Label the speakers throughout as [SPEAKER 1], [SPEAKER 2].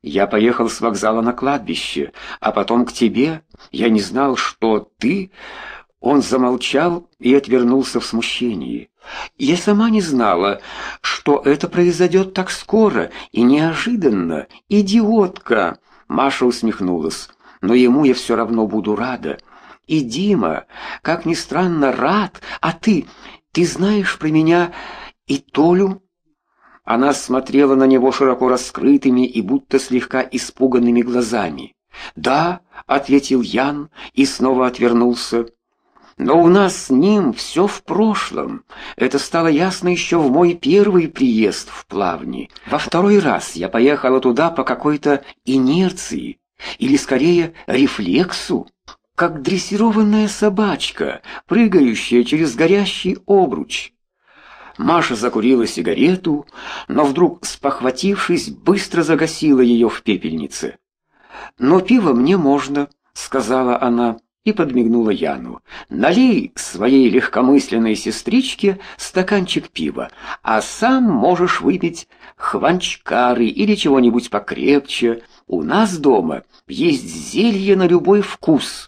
[SPEAKER 1] Я поехал с вокзала на кладбище, а потом к тебе. Я не знал, что ты...» Он замолчал и отвернулся в смущении. «Я сама не знала, что это произойдет так скоро и неожиданно. Идиотка!» Маша усмехнулась. «Но ему я все равно буду рада. И Дима, как ни странно, рад. А ты знаешь про меня и Толю?» Она смотрела на него широко раскрытыми и будто слегка испуганными глазами. «Да», — ответил Ян и снова отвернулся. «Но у нас с ним все в прошлом. Это стало ясно еще в мой первый приезд в Плавни. Во второй раз я поехала туда по какой-то инерции, или скорее рефлексу, как дрессированная собачка, прыгающая через горящий обруч». Маша закурила сигарету, но вдруг, спохватившись, быстро загасила ее в пепельнице. «Но пиво мне можно», — сказала она и подмигнула Яну. «Налей своей легкомысленной сестричке стаканчик пива, а сам можешь выпить хванчкары или чего-нибудь покрепче. У нас дома есть зелье на любой вкус».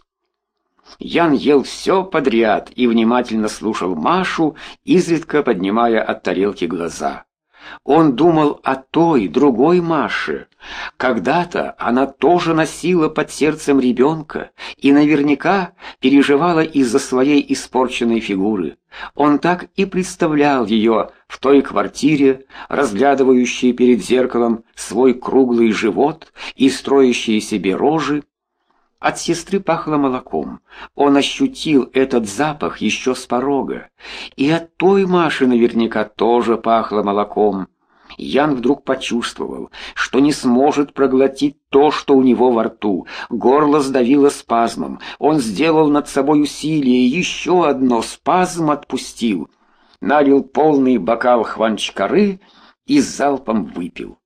[SPEAKER 1] Ян ел все подряд и внимательно слушал Машу, изредка поднимая от тарелки глаза. Он думал о той, другой Маше. Когда-то она тоже носила под сердцем ребенка и наверняка переживала из-за своей испорченной фигуры. Он так и представлял ее в той квартире, разглядывающей перед зеркалом свой круглый живот и строящей себе рожи. От сестры пахло молоком. Он ощутил этот запах еще с порога. И от той Маши наверняка тоже пахло молоком. Ян вдруг почувствовал, что не сможет проглотить то, что у него во рту. Горло сдавило спазмом. Он сделал над собой усилие, еще одно, спазм отпустил. Налил полный бокал хванчкары и залпом выпил.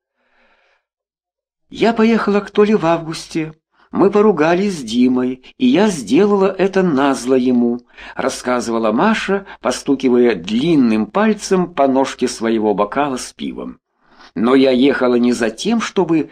[SPEAKER 1] «Я поехала к Толе в августе. Мы поругались с Димой, и я сделала это назло ему», — рассказывала Маша, постукивая длинным пальцем по ножке своего бокала с пивом. «Но я ехала не за тем, чтобы,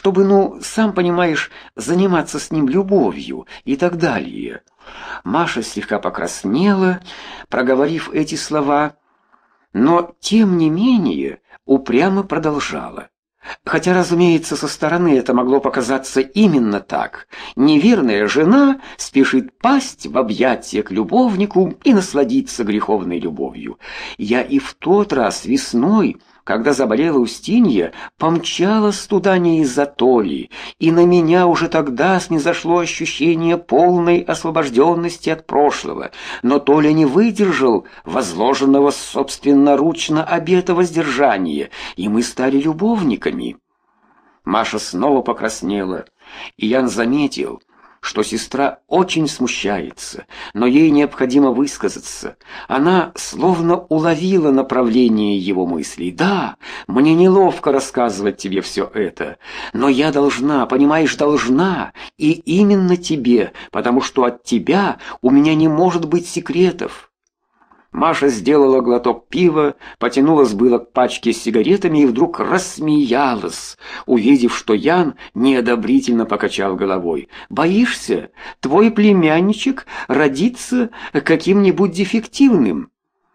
[SPEAKER 1] сам понимаешь, заниматься с ним любовью и так далее». Маша слегка покраснела, проговорив эти слова, но, тем не менее, упрямо продолжала. Хотя, разумеется, со стороны это могло показаться именно так. Неверная жена спешит пасть в объятия к любовнику и насладиться греховной любовью. Я и в тот раз весной, когда заболела Устинья, помчалась туда не из-за Толи, и на меня уже тогда снизошло ощущение полной освобожденности от прошлого. Но Толя не выдержал возложенного собственноручно обета воздержания, и мы стали любовниками. Маша снова покраснела, и Ян заметил, что сестра очень смущается, но ей необходимо высказаться. Она словно уловила направление его мыслей. «Да, мне неловко рассказывать тебе все это, но я должна, понимаешь, должна, и именно тебе, потому что от тебя у меня не может быть секретов». Маша сделала глоток пива, потянулась было к пачке с сигаретами и вдруг рассмеялась, увидев, что Ян неодобрительно покачал головой. «Боишься? Твой племянничек родится каким-нибудь дефективным».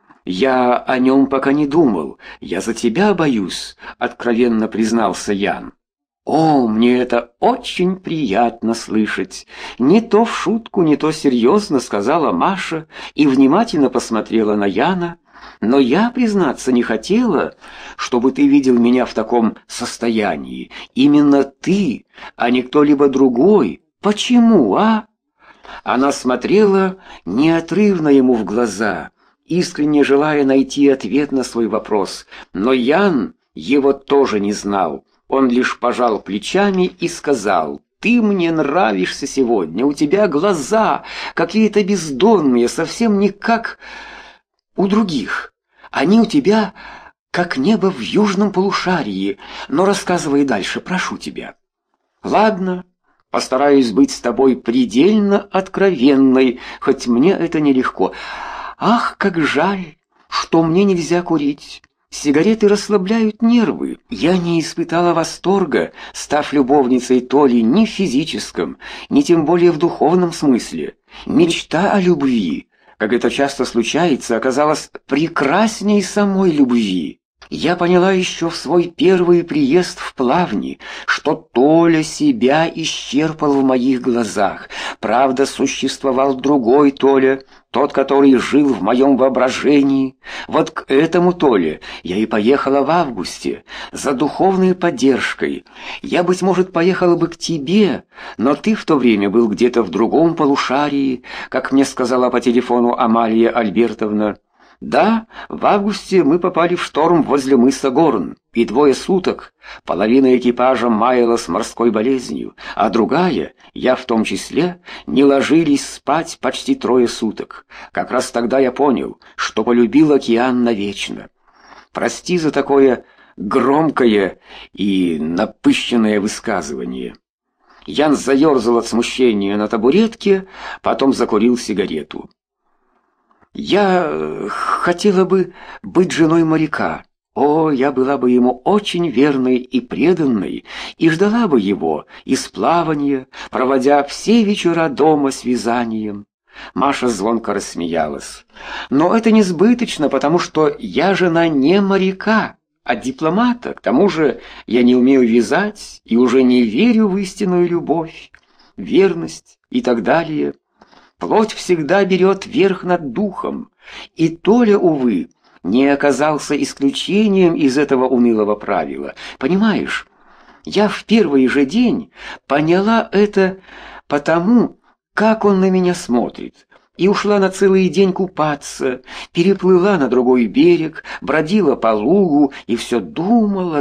[SPEAKER 1] «Я о нем пока не думал. Я за тебя боюсь», — откровенно признался Ян. «О, мне это очень приятно слышать. Не то в шутку, не то серьезно», — сказала Маша и внимательно посмотрела на Яна. «Но я, признаться, не хотела, чтобы ты видел меня в таком состоянии. Именно ты, а не кто-либо другой. Почему, а?» Она смотрела неотрывно ему в глаза, искренне желая найти ответ на свой вопрос. Но Ян его тоже не знал. Он лишь пожал плечами и сказал: «Ты мне нравишься сегодня, у тебя глаза какие-то бездонные, совсем не как у других. Они у тебя как небо в южном полушарии. Но рассказывай дальше, прошу тебя». «Ладно, постараюсь быть с тобой предельно откровенной, хоть мне это нелегко. Ах, как жаль, что мне нельзя курить. Сигареты расслабляют нервы. Я не испытала восторга, став любовницей Толи ни в физическом, ни тем более в духовном смысле. Мечта о любви, как это часто случается, оказалась прекрасней самой любви. Я поняла еще в свой первый приезд в Плавни, что Толя себя исчерпал в моих глазах. Правда, существовал другой Толя, тот, который жил в моем воображении. Вот к этому Толе я и поехала в августе, за духовной поддержкой. Я, быть может, поехала бы к тебе, но ты в то время был где-то в другом полушарии, как мне сказала по телефону Амалия Альбертовна. Да, в августе мы попали в шторм возле мыса Горн, и 2 суток половина экипажа маялась морской болезнью, а другая, я в том числе, не ложились спать почти 3 суток. Как раз тогда я понял, что полюбил океан навечно. Прости за такое громкое и напыщенное высказывание. Ян заерзал от смущения на табуретке, потом закурил сигарету. Я хотела бы быть женой моряка. О, я была бы ему очень верной и преданной, и ждала бы его из плавания, проводя все вечера дома с вязанием. Маша звонко рассмеялась. Но это несбыточно, потому что я жена не моряка, а дипломата. К тому же я не умею вязать и уже не верю в истинную любовь, верность и так далее. Плоть всегда берет верх над духом, и Толя, увы, не оказался исключением из этого унылого правила. Понимаешь, я в первый же день поняла это потому, как он на меня смотрит, и ушла на целый день купаться, переплыла на другой берег, бродила по лугу и все думала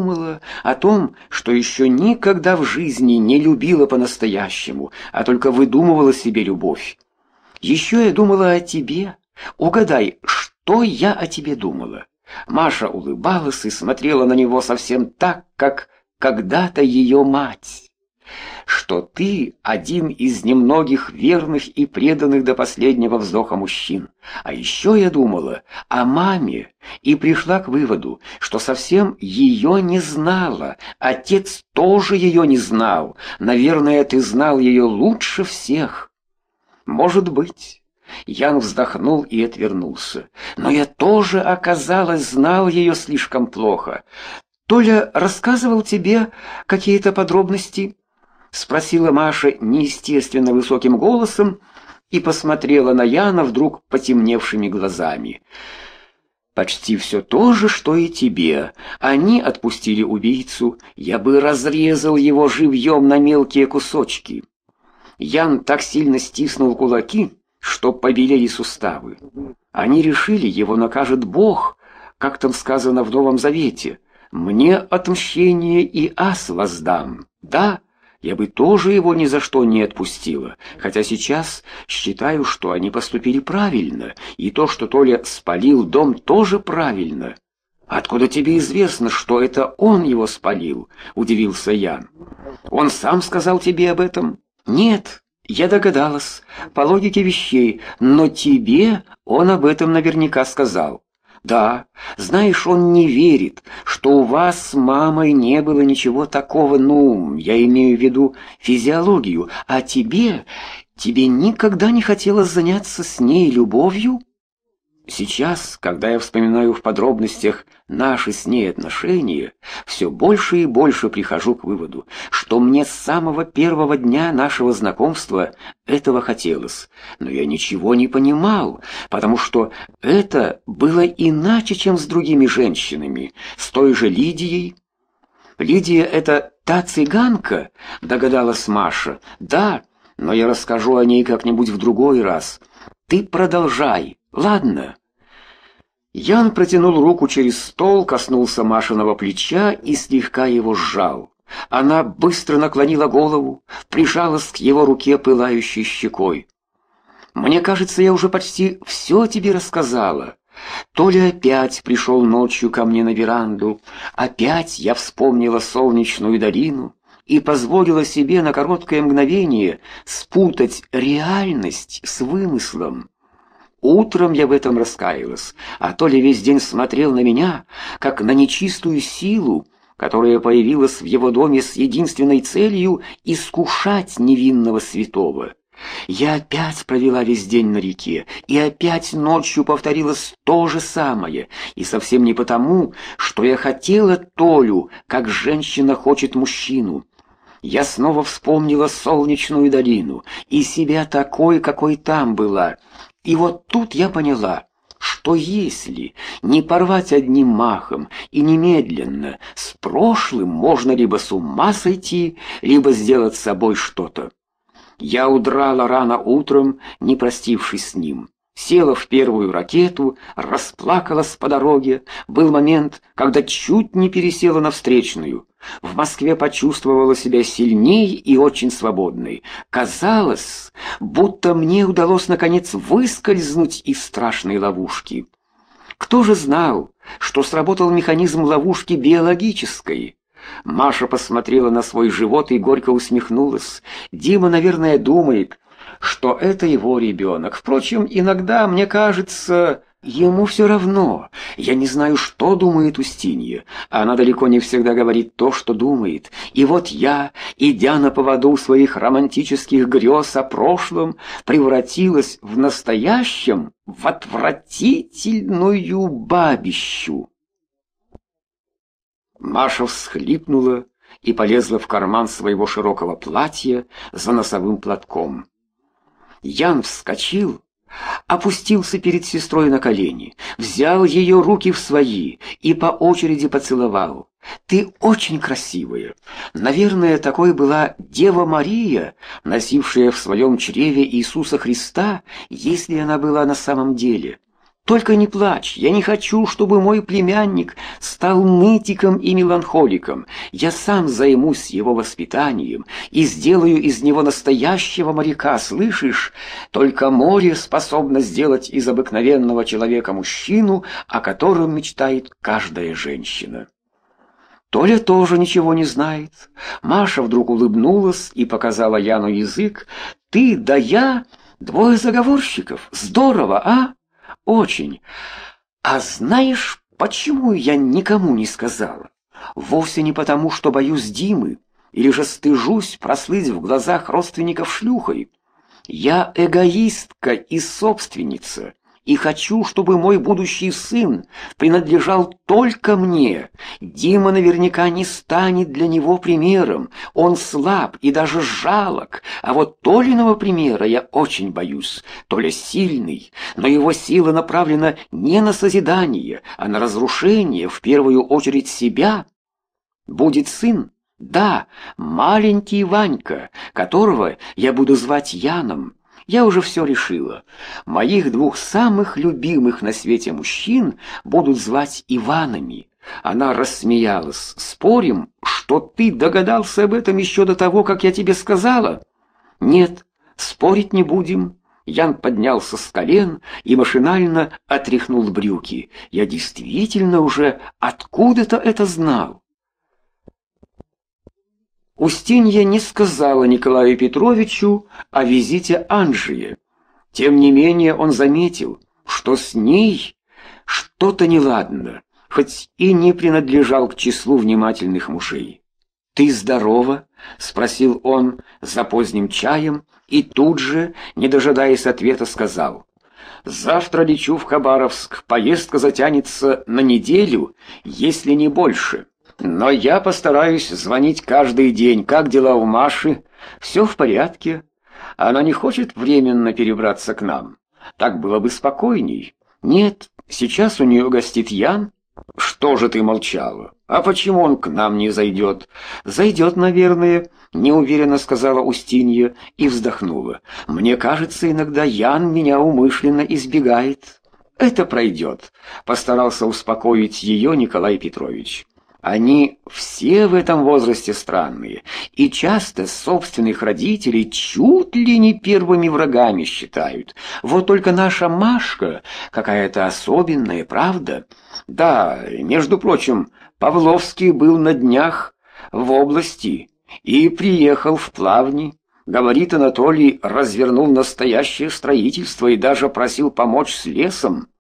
[SPEAKER 1] о том, что еще никогда в жизни не любила по-настоящему, а только выдумывала себе любовь. Еще я думала о тебе. Угадай, что я о тебе думала? Маша улыбалась и смотрела на него совсем так, как когда-то ее мать. Что ты один из немногих верных и преданных до последнего вздоха мужчин. А еще я думала о маме и пришла к выводу, что совсем ее не знала. Отец тоже ее не знал. Наверное, ты знал ее лучше всех. Может быть. Ян вздохнул и отвернулся. Но я тоже, оказалось, знал ее слишком плохо. Толя рассказывал тебе какие-то подробности? Спросила Маша неестественно высоким голосом и посмотрела на Яна вдруг потемневшими глазами. Почти все то же, что и тебе. Они отпустили убийцу, я бы разрезал его живьем на мелкие кусочки. Ян так сильно стиснул кулаки, что побелели суставы. Они решили, его накажет Бог, как там сказано в Новом Завете. Мне отмщение и ас воздам. Да, я бы тоже его ни за что не отпустила, хотя сейчас считаю, что они поступили правильно, и то, что Толя спалил дом, тоже правильно. Откуда тебе известно, что это он его спалил? Удивился Ян. Он сам сказал тебе об этом? Нет, я догадалась, по логике вещей, но тебе он об этом наверняка сказал. Да, знаешь, он не верит, что у вас с мамой не было ничего такого, я имею в виду физиологию, а тебе никогда не хотелось заняться с ней любовью? Сейчас, когда я вспоминаю в подробностях наши с ней отношения, все больше и больше прихожу к выводу, что мне с самого первого дня нашего знакомства этого хотелось. Но я ничего не понимал, потому что это было иначе, чем с другими женщинами, с той же Лидией. Лидия — это та цыганка, догадалась Маша. Да, но я расскажу о ней как-нибудь в другой раз. Ты продолжай. Ладно. Ян протянул руку через стол, коснулся Машиного плеча и слегка его сжал. Она быстро наклонила голову, прижалась к его руке пылающей щекой. Мне кажется, я уже почти все тебе рассказала. Толя опять пришел ночью ко мне на веранду, опять я вспомнила солнечную долину и позволила себе на короткое мгновение спутать реальность с вымыслом. Утром я в этом раскаялась, а Толя весь день смотрел на меня, как на нечистую силу, которая появилась в его доме с единственной целью искушать невинного святого. Я опять провела весь день на реке, и опять ночью повторилось то же самое, и совсем не потому, что я хотела Толю, как женщина хочет мужчину. Я снова вспомнила солнечную долину и себя такой, какой там была. И вот тут я поняла, что если не порвать одним махом и немедленно, с прошлым можно либо с ума сойти, либо сделать с собой что-то. Я удрала рано утром, не простившись с ним. Села в первую ракету, расплакалась по дороге. Был момент, когда чуть не пересела на встречную. В Москве почувствовала себя сильней и очень свободной. Казалось, будто мне удалось наконец выскользнуть из страшной ловушки. Кто же знал, что сработал механизм ловушки биологической? Маша посмотрела на свой живот и горько усмехнулась. Дима, наверное, думает, что это его ребенок. Впрочем, иногда, мне кажется, ему все равно. Я не знаю, что думает Устинья. Она далеко не всегда говорит то, что думает. И вот я, идя на поводу своих романтических грез о прошлом, превратилась в настоящем, в отвратительную бабищу. Маша всхлипнула и полезла в карман своего широкого платья за носовым платком. Ян вскочил, опустился перед сестрой на колени, взял ее руки в свои и по очереди поцеловал. «Ты очень красивая. Наверное, такой была Дева Мария, носившая в своем чреве Иисуса Христа, если она была на самом деле. Только не плачь, я не хочу, чтобы мой племянник стал нытиком и меланхоликом. Я сам займусь его воспитанием и сделаю из него настоящего моряка, слышишь? Только море способно сделать из обыкновенного человека мужчину, о котором мечтает каждая женщина». Толя тоже ничего не знает. Маша вдруг улыбнулась и показала Яну язык. «Ты да я, двое заговорщиков. Здорово, а?» «Очень. А знаешь, почему я никому не сказала? Вовсе не потому, что боюсь Димы, или же стыжусь прослыть в глазах родственников шлюхой. Я эгоистка и собственница, и хочу, чтобы мой будущий сын принадлежал только мне. Дима наверняка не станет для него примером, он слаб и даже жалок, а вот Толиного примера я очень боюсь. Толя сильный, но его сила направлена не на созидание, а на разрушение, в первую очередь себя. Будет сын, да, маленький Ванька, которого я буду звать Яном. Я уже все решила. Моих двух самых любимых на свете мужчин будут звать Иванами. Она рассмеялась. «Спорим, что ты догадался об этом еще до того, как я тебе сказала?» «Нет, спорить не будем». Ян поднялся с колен и машинально отряхнул брюки. «Я действительно уже откуда-то это знал». Устинья не сказала Николаю Петровичу о визите Анжии. Тем не менее он заметил, что с ней что-то неладно, хоть и не принадлежал к числу внимательных мужей. «Ты здорова?» — спросил он за поздним чаем и тут же, не дожидаясь ответа, сказал: «Завтра лечу в Хабаровск, поездка затянется на неделю, если не больше. Но я постараюсь звонить каждый день. Как дела у Маши? Все в порядке. Она не хочет временно перебраться к нам. Так было бы спокойней. Нет, сейчас у нее гостит Ян». «Что же ты молчала? А почему он к нам не зайдет?» «Зайдет, наверное», — неуверенно сказала Устинья и вздохнула. «Мне кажется, иногда Ян меня умышленно избегает». «Это пройдет», — постарался успокоить ее Николай Петрович. Они все в этом возрасте странные, и часто собственных родителей чуть ли не первыми врагами считают. Вот только наша Машка какая-то особенная, правда? Да, между прочим, Павловский был на днях в области и приехал в Плавни. Говорит, Анатолий развернул настоящее строительство и даже просил помочь с лесом.